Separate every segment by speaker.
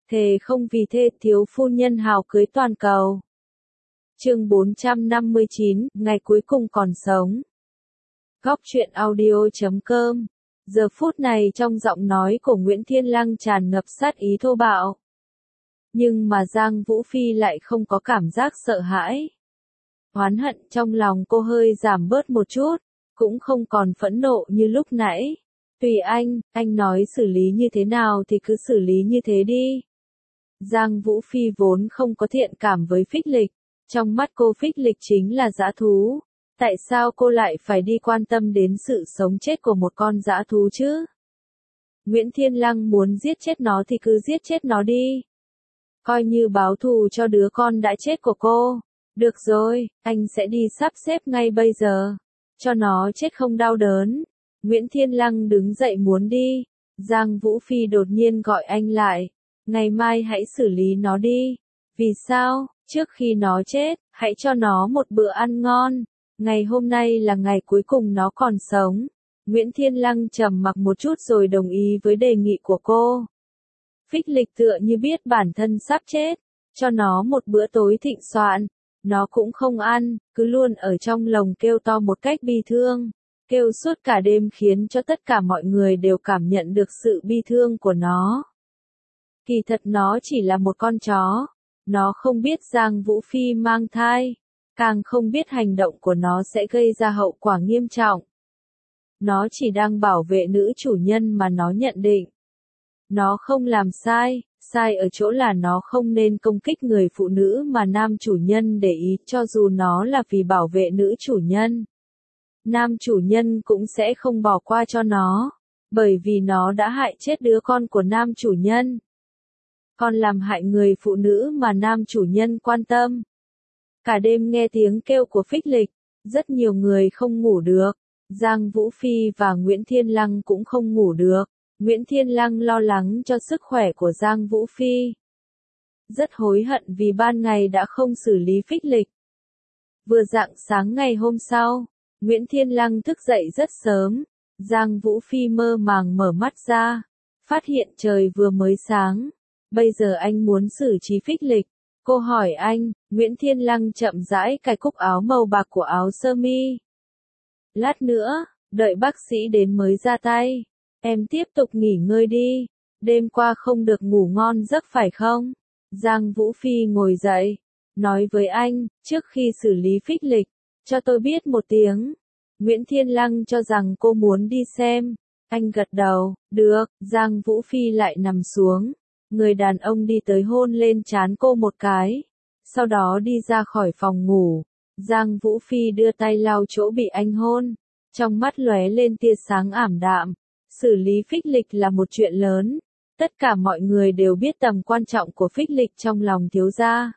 Speaker 1: Thề không vì thê thiếu phu nhân hào cưới toàn cầu. Chương 459, ngày cuối cùng còn sống. Góc truyện audio.com. Giờ phút này trong giọng nói của Nguyễn Thiên Lăng tràn ngập sát ý thô bạo. Nhưng mà Giang Vũ Phi lại không có cảm giác sợ hãi. Oán hận trong lòng cô hơi giảm bớt một chút, cũng không còn phẫn nộ như lúc nãy. Tùy anh nói xử lý như thế nào thì cứ xử lý như thế đi. Giang Vũ Phi vốn không có thiện cảm với Phích Lịch, trong mắt cô Phích Lịch chính là dã thú. Tại sao cô lại phải đi quan tâm đến sự sống chết của một con dã thú chứ? Nguyễn Thiên Lăng muốn giết chết nó thì cứ giết chết nó đi. Coi như báo thù cho đứa con đã chết của cô. Được rồi, anh sẽ đi sắp xếp ngay bây giờ. Cho nó chết không đau đớn. Nguyễn Thiên Lăng đứng dậy muốn đi. Giang Vũ Phi đột nhiên gọi anh lại. Ngày mai hãy xử lý nó đi. Vì sao? Trước khi nó chết, hãy cho nó một bữa ăn ngon. Ngày hôm nay là ngày cuối cùng nó còn sống. Nguyễn Thiên Lăng trầm mặc một chút rồi đồng ý với đề nghị của cô. Phích Lịch tựa như biết bản thân sắp chết. Cho nó một bữa tối thịnh soạn. Nó cũng không ăn, cứ luôn ở trong lồng kêu to một cách bi thương. Kêu suốt cả đêm khiến cho tất cả mọi người đều cảm nhận được sự bi thương của nó. Kỳ thật nó chỉ là một con chó. Nó không biết Giang Vũ Phi mang thai. Càng không biết hành động của nó sẽ gây ra hậu quả nghiêm trọng. Nó chỉ đang bảo vệ nữ chủ nhân mà nó nhận định. Nó không làm sai, sai ở chỗ là nó không nên công kích người phụ nữ mà nam chủ nhân để ý cho dù nó là vì bảo vệ nữ chủ nhân. Nam chủ nhân cũng sẽ không bỏ qua cho nó, bởi vì nó đã hại chết đứa con của nam chủ nhân. Còn làm hại người phụ nữ mà nam chủ nhân quan tâm. Cả đêm nghe tiếng kêu của Phích Lịch, rất nhiều người không ngủ được. Giang Vũ Phi và Nguyễn Thiên Lăng cũng không ngủ được. Nguyễn Thiên Lăng lo lắng cho sức khỏe của Giang Vũ Phi. Rất hối hận vì ban ngày đã không xử lý Phích Lịch. Vừa rạng sáng ngày hôm sau, Nguyễn Thiên Lăng thức dậy rất sớm. Giang Vũ Phi mơ màng mở mắt ra, phát hiện trời vừa mới sáng. Bây giờ anh muốn xử trí Phích Lịch. Cô hỏi anh. Nguyễn Thiên Lăng chậm rãi cài cúc áo màu bạc của áo sơ mi. Lát nữa, đợi bác sĩ đến mới ra tay. Em tiếp tục nghỉ ngơi đi. Đêm qua không được ngủ ngon giấc phải không? Giang Vũ Phi ngồi dậy, nói với anh, trước khi xử lý Phích Lịch, cho tôi biết một tiếng. Nguyễn Thiên Lăng cho rằng cô muốn đi xem. Anh gật đầu, được. Giang Vũ Phi lại nằm xuống. Người đàn ông đi tới hôn lên trán cô một cái. Sau đó đi ra khỏi phòng ngủ. Giang Vũ Phi đưa tay lau chỗ bị anh hôn. Trong mắt lóe lên tia sáng ảm đạm. Xử lý Phích Lịch là một chuyện lớn. Tất cả mọi người đều biết tầm quan trọng của Phích Lịch trong lòng thiếu gia.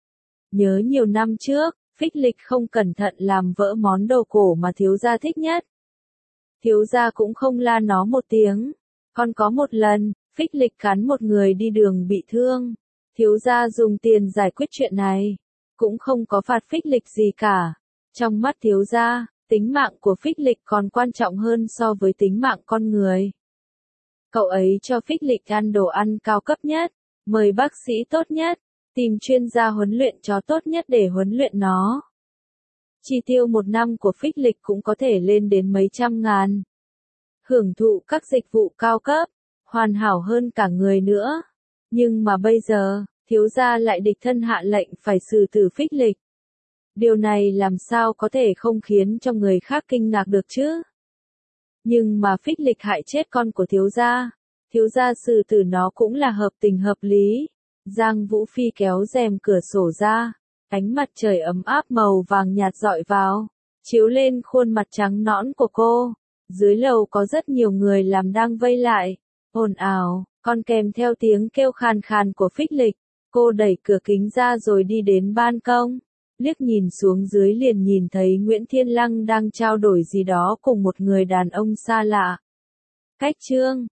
Speaker 1: Nhớ nhiều năm trước, Phích Lịch không cẩn thận làm vỡ món đồ cổ mà thiếu gia thích nhất. Thiếu gia cũng không la nó một tiếng. Còn có một lần, Phích Lịch cắn một người đi đường bị thương. Thiếu gia dùng tiền giải quyết chuyện này. Cũng không có phạt Phích Lịch gì cả. Trong mắt thiếu gia, tính mạng của Phích Lịch còn quan trọng hơn so với tính mạng con người. Cậu ấy cho Phích Lịch ăn đồ ăn cao cấp nhất, mời bác sĩ tốt nhất, tìm chuyên gia huấn luyện chó tốt nhất để huấn luyện nó. Chi tiêu một năm của Phích Lịch cũng có thể lên đến mấy trăm ngàn. Hưởng thụ các dịch vụ cao cấp, hoàn hảo hơn cả người nữa. Nhưng mà bây giờ, thiếu gia lại đích thân hạ lệnh phải xử tử Phích Lịch. Điều này làm sao có thể không khiến cho người khác kinh ngạc được chứ? Nhưng mà Phích Lịch hại chết con của thiếu gia xử tử nó cũng là hợp tình hợp lý. Giang Vũ Phi kéo rèm cửa sổ ra, ánh mặt trời ấm áp màu vàng nhạt rọi vào, chiếu lên khuôn mặt trắng nõn của cô. Dưới lầu có rất nhiều người làm đang vây lại, ồn ào, còn kèm theo tiếng kêu khàn khàn của Phích Lịch. Cô đẩy cửa kính ra rồi đi đến ban công. Liếc nhìn xuống dưới liền nhìn thấy Nguyễn Thiên Lăng đang trao đổi gì đó cùng một người đàn ông xa lạ. Cách chương